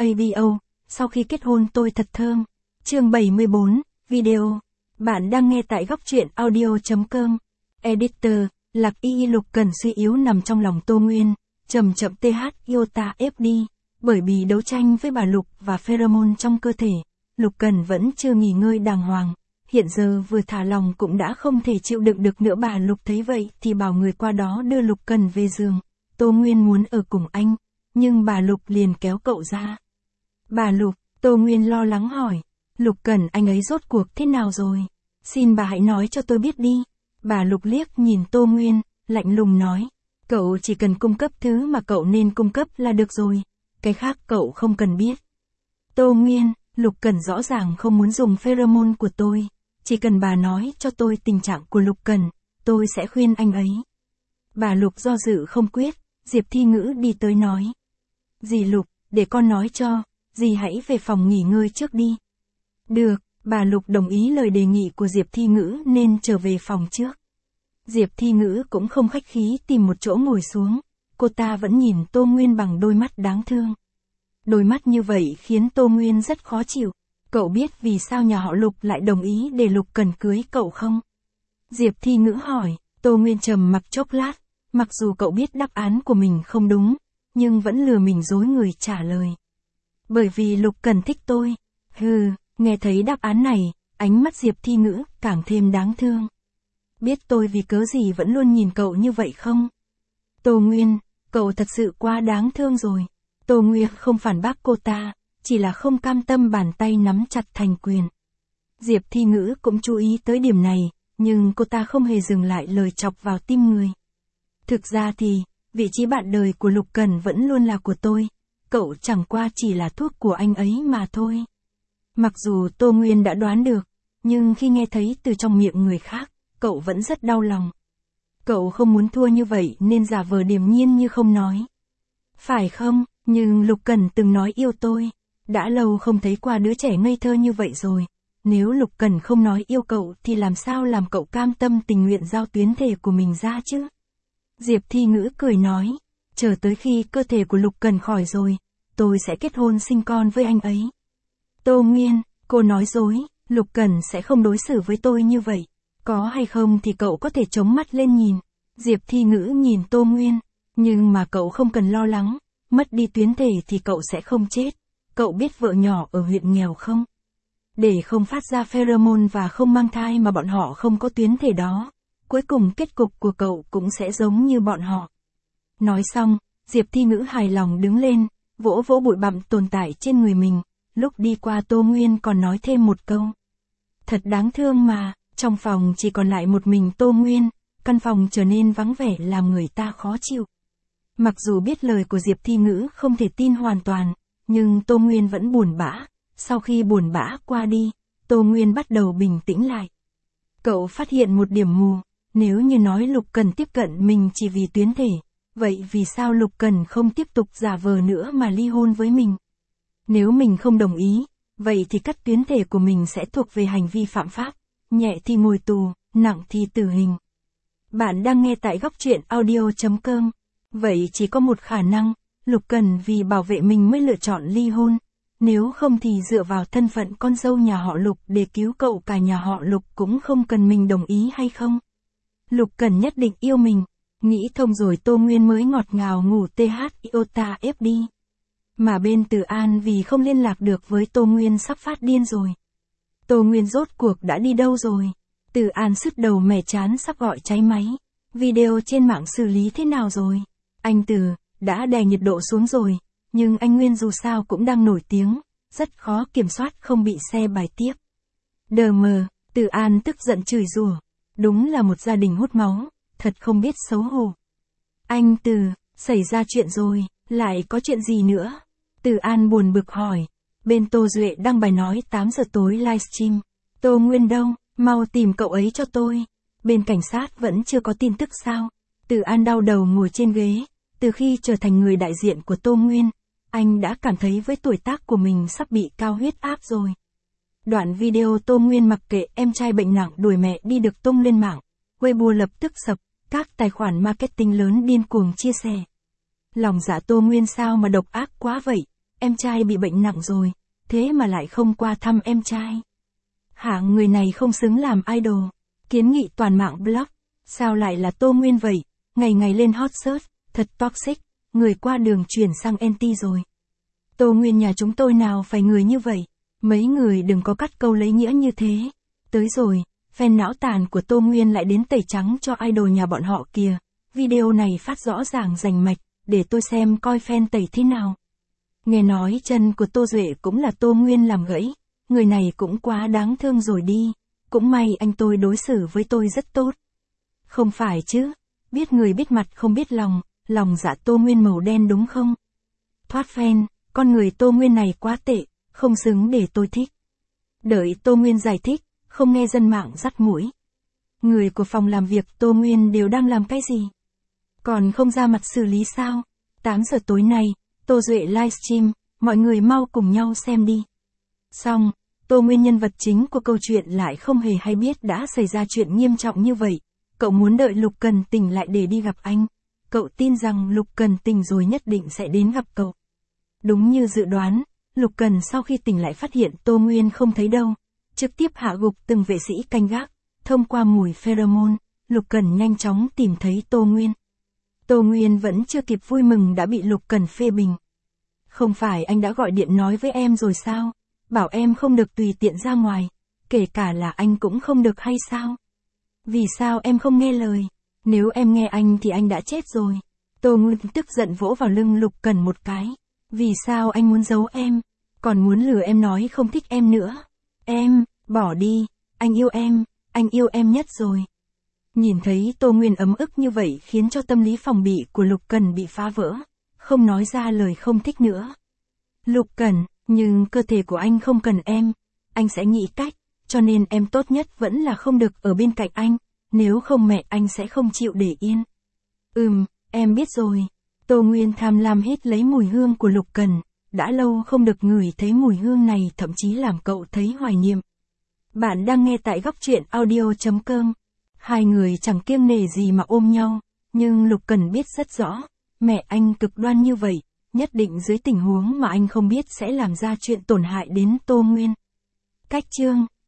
AVO, sau khi kết hôn tôi thật thơm. Chương 74, video. Bạn đang nghe tại góc truyện audio.com. Editor, Lạc Y Lục Cẩn suy yếu nằm trong lòng Tô Nguyên, chậm chậm TH Iota FD, bởi vì đấu tranh với bà Lục và pheromone trong cơ thể, Lục Cẩn vẫn chưa nghỉ ngơi đàng hoàng. Hiện giờ vừa thả lòng cũng đã không thể chịu đựng được nữa. Bà Lục thấy vậy thì bảo người qua đó đưa Lục Cẩn về giường. Tô Nguyên muốn ở cùng anh, nhưng bà Lục liền kéo cậu ra. Bà Lục, Tô Nguyên lo lắng hỏi, Lục Cẩn anh ấy rốt cuộc thế nào rồi? Xin bà hãy nói cho tôi biết đi. Bà Lục liếc nhìn Tô Nguyên, lạnh lùng nói, cậu chỉ cần cung cấp thứ mà cậu nên cung cấp là được rồi, cái khác cậu không cần biết. Tô Nguyên, Lục Cẩn rõ ràng không muốn dùng pheromone của tôi, chỉ cần bà nói cho tôi tình trạng của Lục Cẩn, tôi sẽ khuyên anh ấy. Bà Lục do dự không quyết, Diệp Thi Ngữ đi tới nói. Dì Lục, để con nói cho, dì hãy về phòng nghỉ ngơi trước đi. Được, bà Lục đồng ý lời đề nghị của Diệp Thi Ngữ nên trở về phòng trước. Diệp Thi Ngữ cũng không khách khí tìm một chỗ ngồi xuống, cô ta vẫn nhìn Tô Nguyên bằng đôi mắt đáng thương. Đôi mắt như vậy khiến Tô Nguyên rất khó chịu. Cậu biết vì sao nhà họ Lục lại đồng ý để Lục Cẩn cưới cậu không? Diệp Thi Ngữ hỏi. Tô Nguyên trầm mặc chốc lát, mặc dù cậu biết đáp án của mình không đúng, nhưng vẫn lừa mình dối người trả lời. Bởi vì Lục Cẩn thích tôi. Hừ, nghe thấy đáp án này, ánh mắt Diệp Thi Ngữ càng thêm đáng thương. Biết tôi vì cớ gì vẫn luôn nhìn cậu như vậy không? Tô Nguyên, cậu thật sự quá đáng thương rồi. Tô Nguyên không phản bác cô ta, chỉ là không cam tâm bàn tay nắm chặt thành quyền. Diệp Thi Ngữ cũng chú ý tới điểm này, nhưng cô ta không hề dừng lại lời chọc vào tim người. Thực ra thì, vị trí bạn đời của Lục Cẩn vẫn luôn là của tôi, cậu chẳng qua chỉ là thuốc của anh ấy mà thôi. Mặc dù Tô Nguyên đã đoán được, nhưng khi nghe thấy từ trong miệng người khác, cậu vẫn rất đau lòng. Cậu không muốn thua như vậy nên giả vờ điềm nhiên như không nói. Phải không, nhưng Lục Cẩn từng nói yêu tôi, đã lâu không thấy qua đứa trẻ ngây thơ như vậy rồi. Nếu Lục Cẩn không nói yêu cậu thì làm sao làm cậu cam tâm tình nguyện giao tuyến thể của mình ra chứ? Diệp Thi Ngữ cười nói, chờ tới khi cơ thể của Lục Cẩn khỏi rồi, tôi sẽ kết hôn sinh con với anh ấy. Tô Nguyên, cô nói dối, Lục Cẩn sẽ không đối xử với tôi như vậy. Có hay không thì cậu có thể chống mắt lên nhìn. Diệp Thi Ngữ nhìn Tô Nguyên, nhưng mà cậu không cần lo lắng, mất đi tuyến thể thì cậu sẽ không chết. Cậu biết vợ nhỏ ở huyện nghèo không? Để không phát ra pheromone và không mang thai mà bọn họ không có tuyến thể đó. Cuối cùng kết cục của cậu cũng sẽ giống như bọn họ. Nói xong, Diệp Thi Ngữ hài lòng đứng lên, vỗ vỗ bụi bặm tồn tại trên người mình. Lúc đi qua Tô Nguyên còn nói thêm một câu. Thật đáng thương mà, trong phòng chỉ còn lại một mình Tô Nguyên, căn phòng trở nên vắng vẻ làm người ta khó chịu. Mặc dù biết lời của Diệp Thi Ngữ không thể tin hoàn toàn, nhưng Tô Nguyên vẫn buồn bã. Sau khi buồn bã qua đi, Tô Nguyên bắt đầu bình tĩnh lại. Cậu phát hiện một điểm mù, nếu như nói Lục Cẩn tiếp cận mình chỉ vì tuyến thể, vậy vì sao Lục Cẩn không tiếp tục giả vờ nữa mà ly hôn với mình? Nếu mình không đồng ý, vậy thì cắt tuyến thể của mình sẽ thuộc về hành vi phạm pháp, nhẹ thì ngồi tù, nặng thì tử hình. Bạn đang nghe tại góc truyện audio.com. Vậy chỉ có một khả năng, Lục Cẩn vì bảo vệ mình mới lựa chọn ly hôn. Nếu không thì dựa vào thân phận con dâu nhà họ Lục để cứu cậu cả nhà họ Lục cũng không cần mình đồng ý hay không? Lục Cẩn nhất định yêu mình. Nghĩ thông rồi Tô Nguyên mới ngọt ngào ngủ TH Iota FD. Mà bên Từ An vì không liên lạc được với Tô Nguyên sắp phát điên rồi. Tô Nguyên rốt cuộc đã đi đâu rồi? Từ An sứt đầu mẻ chán sắp gọi cháy máy. Video trên mạng xử lý thế nào rồi? Anh Từ, đã đè nhiệt độ xuống rồi. Nhưng anh Nguyên dù sao cũng đang nổi tiếng, rất khó kiểm soát không bị xe bài tiếp. Đờ mờ, Từ An tức giận chửi rủa. Đúng là một gia đình hút máu, thật không biết xấu hổ. Anh Từ, xảy ra chuyện rồi, lại có chuyện gì nữa? Từ An buồn bực hỏi. Bên Tô Duệ đăng bài nói 8 giờ tối livestream. Tô Nguyên đâu, mau tìm cậu ấy cho tôi. Bên cảnh sát vẫn chưa có tin tức sao? Từ An đau đầu ngồi trên ghế. Từ khi trở thành người đại diện của Tô Nguyên, anh đã cảm thấy với tuổi tác của mình sắp bị cao huyết áp rồi. Đoạn video Tô Nguyên mặc kệ em trai bệnh nặng đuổi mẹ đi được tung lên mạng. Weibo lập tức sập, các tài khoản marketing lớn điên cuồng chia sẻ. Lòng dạ Tô Nguyên sao mà độc ác quá vậy? em trai bị bệnh nặng rồi, thế mà lại không qua thăm em trai. Hả, người này không xứng làm idol. Kiến nghị toàn mạng blog. Sao lại là Tô Nguyên vậy? Ngày ngày lên hot search, thật toxic, người qua đường chuyển sang anti rồi. Tô Nguyên nhà chúng tôi nào phải người như vậy. Mấy người đừng có cắt câu lấy nghĩa như thế. Tới rồi, fan não tàn của Tô Nguyên lại đến tẩy trắng cho idol nhà bọn họ kìa. Video này phát rõ ràng rành mạch, để tôi xem coi fan tẩy thế nào. Nghe nói chân của Tô Duệ cũng là Tô Nguyên làm gãy. Người này cũng quá đáng thương rồi đi. Cũng may anh tôi đối xử với tôi rất tốt. Không phải chứ, biết người biết mặt không biết lòng, lòng dạ Tô Nguyên màu đen đúng không? Thoát fan, con người Tô Nguyên này quá tệ, không xứng để tôi thích. Đợi Tô Nguyên giải thích, không nghe dân mạng dắt mũi. Người của phòng làm việc Tô Nguyên đều đang làm cái gì? Còn không ra mặt xử lý sao? 8 giờ tối nay, Tô Duệ livestream, mọi người mau cùng nhau xem đi. Xong, Tô Nguyên nhân vật chính của câu chuyện lại không hề hay biết đã xảy ra chuyện nghiêm trọng như vậy. Cậu muốn đợi Lục Cần tỉnh lại để đi gặp anh. Cậu tin rằng Lục Cần tỉnh rồi nhất định sẽ đến gặp cậu. Đúng như dự đoán, Lục Cần sau khi tỉnh lại phát hiện Tô Nguyên không thấy đâu. Trực tiếp hạ gục từng vệ sĩ canh gác. Thông qua mùi pheromone, Lục Cần nhanh chóng tìm thấy Tô Nguyên. Tô Nguyên vẫn chưa kịp vui mừng đã bị Lục Cần phê bình. Không phải anh đã gọi điện nói với em rồi sao? Bảo em không được tùy tiện ra ngoài. Kể cả là anh cũng không được hay sao? Vì sao em không nghe lời? Nếu em nghe anh thì anh đã chết rồi. Tô Nguyên tức giận vỗ vào lưng Lục Cần một cái. Vì sao anh muốn giấu em? Còn muốn lừa em nói không thích em nữa? Em, bỏ đi, anh yêu em nhất rồi. Nhìn thấy Tô Nguyên ấm ức như vậy khiến cho tâm lý phòng bị của Lục Cần bị phá vỡ. Không nói ra lời không thích nữa. Lục Cần, nhưng cơ thể của anh không cần em. Anh sẽ nghĩ cách, cho nên em tốt nhất vẫn là không được ở bên cạnh anh. Nếu không mẹ anh sẽ không chịu để yên. Em biết rồi. Tô Nguyên tham lam hít lấy mùi hương của Lục Cần. Đã lâu không được ngửi thấy mùi hương này thậm chí làm cậu thấy hoài niệm. Bạn đang nghe tại góc truyện audio.com. Hai người chẳng kiêng nể gì mà ôm nhau. Nhưng Lục Cần biết rất rõ. Mẹ anh cực đoan như vậy. Nhất định dưới tình huống mà anh không biết sẽ làm ra chuyện tổn hại đến Tô Nguyên. Cách chương